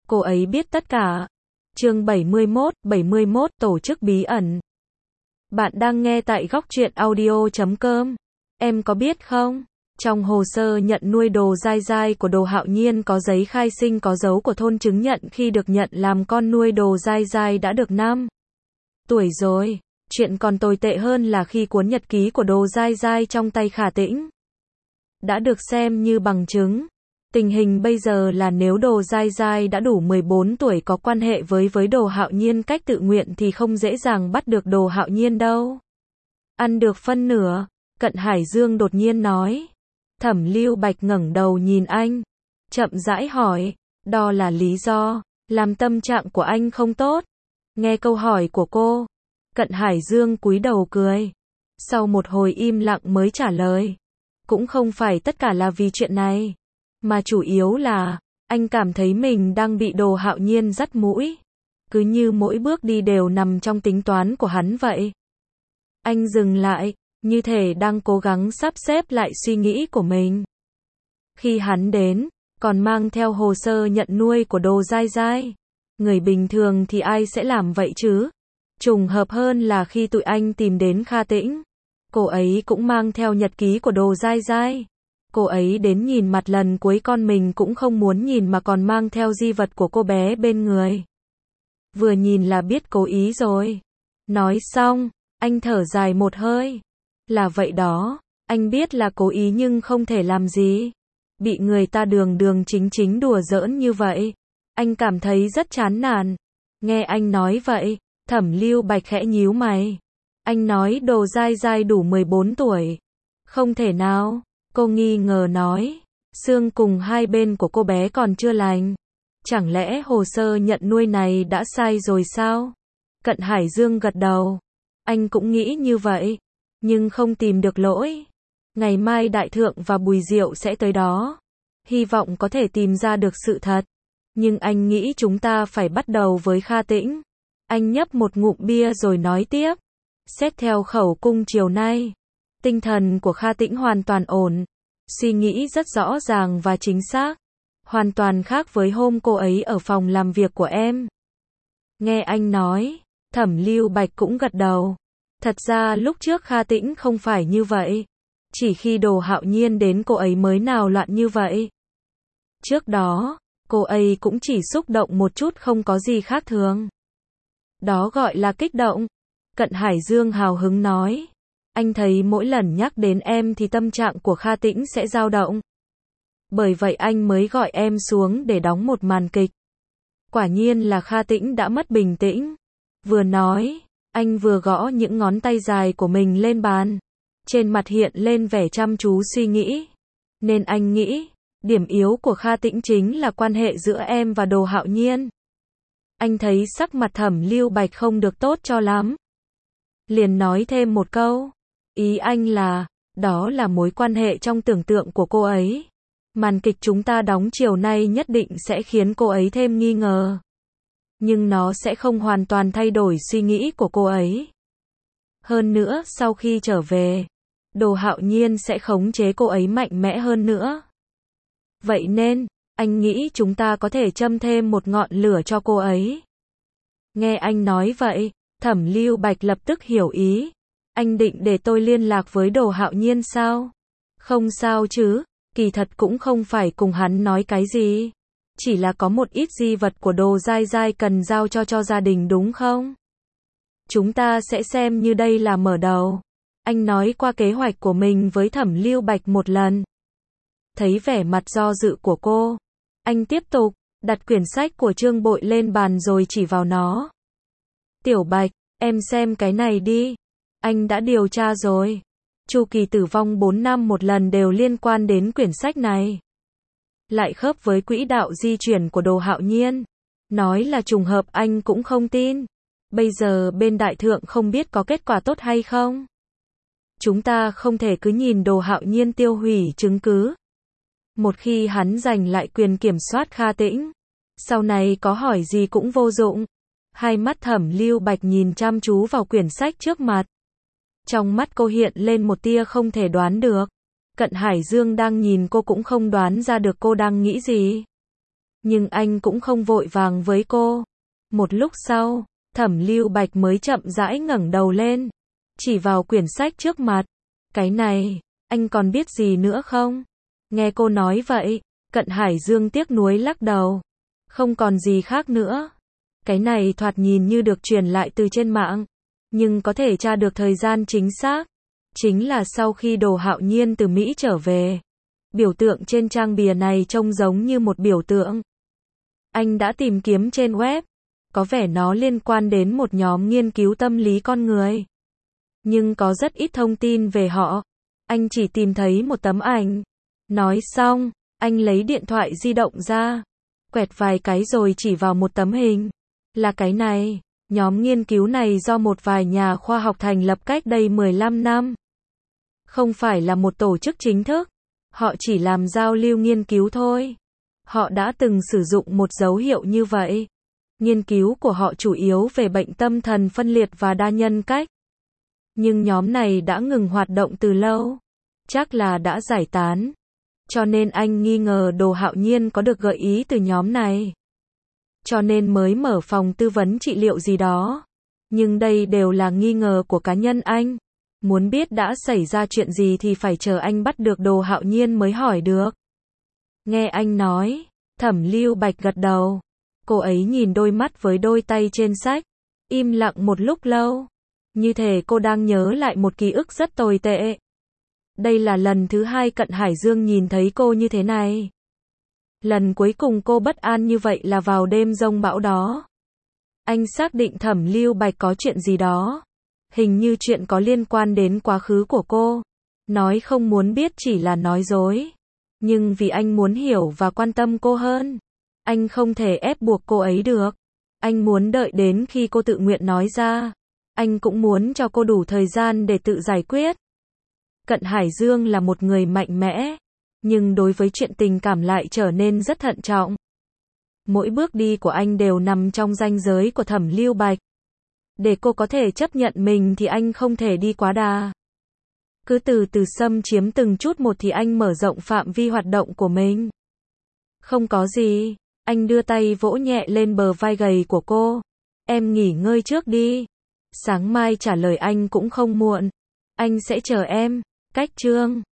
cô ấy biết tất cả. Chương 71 tổ chức bí ẩn. Bạn đang nghe tại góc truyện audio.com. Em có biết không? Trong hồ sơ nhận nuôi Đồ Dai Dai của Đồ Hạo Nhiên có giấy khai sinh có dấu của thôn chứng nhận khi được nhận làm con nuôi Đồ Dai Dai đã được 5 tuổi rồi. Chuyện còn tồi tệ hơn là khi cuốn nhật ký của Đồ Dai Dai trong tay Khả Tĩnh đã được xem như bằng chứng. Tình hình bây giờ là nếu Đồ Dai Dai đã đủ 14 tuổi có quan hệ với Đồ Hạo Nhiên cách tự nguyện thì không dễ dàng bắt được Đồ Hạo Nhiên đâu. Ăn được phân nửa, Cận Hải Dương đột nhiên nói. Thẩm Lưu Bạch ngẩng đầu nhìn anh, chậm rãi hỏi, đó là lý do làm tâm trạng của anh không tốt? Nghe câu hỏi của cô, Cận Hải Dương cúi đầu cười. Sau một hồi im lặng mới trả lời, cũng không phải tất cả là vì chuyện này, mà chủ yếu là anh cảm thấy mình đang bị Đồ Hạo Nhiên dắt mũi, cứ như mỗi bước đi đều nằm trong tính toán của hắn vậy. Anh dừng lại, như thể đang cố gắng sắp xếp lại suy nghĩ của mình. Khi hắn đến, còn mang theo hồ sơ nhận nuôi của Đồ Dai Dai. Người bình thường thì ai sẽ làm vậy chứ? Trùng hợp hơn là khi tụi anh tìm đến Kha Tĩnh, cô ấy cũng mang theo nhật ký của Đồ Dai Dai. Cô ấy đến nhìn mặt lần cuối con mình cũng không muốn nhìn mà còn mang theo di vật của cô bé bên người. Vừa nhìn là biết cố ý rồi. Nói xong, anh thở dài một hơi. Là vậy đó, anh biết là cố ý nhưng không thể làm gì. Bị người ta đường đường chính chính đùa giỡn như vậy, anh cảm thấy rất chán nản. Nghe anh nói vậy, Thẩm Lưu Bạch khẽ nhíu mày. Anh nói Đồ Dai Dai đủ 14 tuổi. Không thể nào, cô nghi ngờ nói. Xương cùng hai bên của cô bé còn chưa lành. Chẳng lẽ hồ sơ nhận nuôi này đã sai rồi sao? Cận Hải Dương gật đầu. Anh cũng nghĩ như vậy, nhưng không tìm được lỗi. Ngày mai Đại Thượng và Bùi Diệu sẽ tới đó. Hy vọng có thể tìm ra được sự thật. Nhưng anh nghĩ chúng ta phải bắt đầu với Kha Tĩnh. Anh nhấp một ngụm bia rồi nói tiếp. Xét theo khẩu cung chiều nay, tinh thần của Kha Tĩnh hoàn toàn ổn. Suy nghĩ rất rõ ràng và chính xác. Hoàn toàn khác với hôm cô ấy ở phòng làm việc của em. Nghe anh nói, Thẩm Lưu Bạch cũng gật đầu. Thật ra lúc trước Kha Tĩnh không phải như vậy. Chỉ khi Đồ Hạo Nhiên đến cô ấy mới nào loạn như vậy. Trước đó, cô ấy cũng chỉ xúc động một chút không có gì khác thường. Đó gọi là kích động. Cận Hải Dương hào hứng nói. Anh thấy mỗi lần nhắc đến em thì tâm trạng của Kha Tĩnh sẽ dao động. Bởi vậy anh mới gọi em xuống để đóng một màn kịch. Quả nhiên là Kha Tĩnh đã mất bình tĩnh. Vừa nói, anh vừa gõ những ngón tay dài của mình lên bàn. Trên mặt hiện lên vẻ chăm chú suy nghĩ. Nên anh nghĩ, điểm yếu của Kha Tĩnh chính là quan hệ giữa em và Đồ Hạo Nhiên. Anh thấy sắc mặt Thẩm Lưu Bạch không được tốt cho lắm. Liền nói thêm một câu. Ý anh là, đó là mối quan hệ trong tưởng tượng của cô ấy. Màn kịch chúng ta đóng chiều nay nhất định sẽ khiến cô ấy thêm nghi ngờ. Nhưng nó sẽ không hoàn toàn thay đổi suy nghĩ của cô ấy. Hơn nữa, sau khi trở về, Đồ Hạo Nhiên sẽ khống chế cô ấy mạnh mẽ hơn nữa. Vậy nên, anh nghĩ chúng ta có thể châm thêm một ngọn lửa cho cô ấy. Nghe anh nói vậy, Thẩm Lưu Bạch lập tức hiểu ý. Anh định để tôi liên lạc với Đồ Hạo Nhiên sao? Không sao chứ, kỳ thật cũng không phải cùng hắn nói cái gì. Chỉ là có một ít di vật của Đồ Dai Dai cần giao cho gia đình đúng không? Chúng ta sẽ xem như đây là mở đầu. Anh nói qua kế hoạch của mình với Thẩm Lưu Bạch một lần. Thấy vẻ mặt do dự của cô, anh tiếp tục, đặt quyển sách của Trương Bội lên bàn rồi chỉ vào nó. Tiểu Bạch, em xem cái này đi. Anh đã điều tra rồi. Chu kỳ tử vong 4 năm một lần đều liên quan đến quyển sách này. Lại khớp với quỹ đạo di chuyển của Đồ Hạo Nhiên. Nói là trùng hợp anh cũng không tin. Bây giờ bên Đại Thượng không biết có kết quả tốt hay không. Chúng ta không thể cứ nhìn Đồ Hạo Nhiên tiêu hủy chứng cứ. Một khi hắn giành lại quyền kiểm soát Kha Tĩnh, sau này có hỏi gì cũng vô dụng. Hai mắt Thẩm Lưu Bạch nhìn chăm chú vào quyển sách trước mặt. Trong mắt cô hiện lên một tia không thể đoán được. Cận Hải Dương đang nhìn cô cũng không đoán ra được cô đang nghĩ gì. Nhưng anh cũng không vội vàng với cô. Một lúc sau, Thẩm Lưu Bạch mới chậm rãi ngẩng đầu lên, chỉ vào quyển sách trước mặt. Cái này, anh còn biết gì nữa không? Nghe cô nói vậy, Cận Hải Dương tiếc nuối lắc đầu. Không còn gì khác nữa. Cái này thoạt nhìn như được truyền lại từ trên mạng, nhưng có thể tra được thời gian chính xác. Chính là sau khi Đồ Hạo Nhiên từ Mỹ trở về. Biểu tượng trên trang bìa này trông giống như một biểu tượng. Anh đã tìm kiếm trên web. Có vẻ nó liên quan đến một nhóm nghiên cứu tâm lý con người. Nhưng có rất ít thông tin về họ. Anh chỉ tìm thấy một tấm ảnh. Nói xong, anh lấy điện thoại di động ra, quẹt vài cái rồi chỉ vào một tấm hình. Là cái này. Nhóm nghiên cứu này do một vài nhà khoa học thành lập cách đây 15 năm. Không phải là một tổ chức chính thức. Họ chỉ làm giao lưu nghiên cứu thôi. Họ đã từng sử dụng một dấu hiệu như vậy. Nghiên cứu của họ chủ yếu về bệnh tâm thần phân liệt và đa nhân cách. Nhưng nhóm này đã ngừng hoạt động từ lâu. Chắc là đã giải tán. Cho nên anh nghi ngờ Đồ Hạo Nhiên có được gợi ý từ nhóm này. Cho nên mới mở phòng tư vấn trị liệu gì đó. Nhưng đây đều là nghi ngờ của cá nhân anh. Muốn biết đã xảy ra chuyện gì thì phải chờ anh bắt được Đồ Hạo Nhiên mới hỏi được. Nghe anh nói, Thẩm Lưu Bạch gật đầu. Cô ấy nhìn đôi mắt với đôi tay trên sách, im lặng một lúc lâu. Như thể cô đang nhớ lại một ký ức rất tồi tệ. Đây là lần thứ hai Cận Hải Dương nhìn thấy cô như thế này. Lần cuối cùng cô bất an như vậy là vào đêm giông bão đó. Anh xác định Thẩm Lưu Bạch có chuyện gì đó. Hình như chuyện có liên quan đến quá khứ của cô. Nói không muốn biết chỉ là nói dối. Nhưng vì anh muốn hiểu và quan tâm cô hơn, anh không thể ép buộc cô ấy được. Anh muốn đợi đến khi cô tự nguyện nói ra. Anh cũng muốn cho cô đủ thời gian để tự giải quyết. Cận Hải Dương là một người mạnh mẽ, nhưng đối với chuyện tình cảm lại trở nên rất thận trọng. Mỗi bước đi của anh đều nằm trong ranh giới của Thẩm Lưu Bạch. Để cô có thể chấp nhận mình thì anh không thể đi quá đà. Cứ từ từ xâm chiếm từng chút một thì anh mở rộng phạm vi hoạt động của mình. Không có gì, anh đưa tay vỗ nhẹ lên bờ vai gầy của cô. Em nghỉ ngơi trước đi. Sáng mai trả lời anh cũng không muộn. Anh sẽ chờ em. Cách chương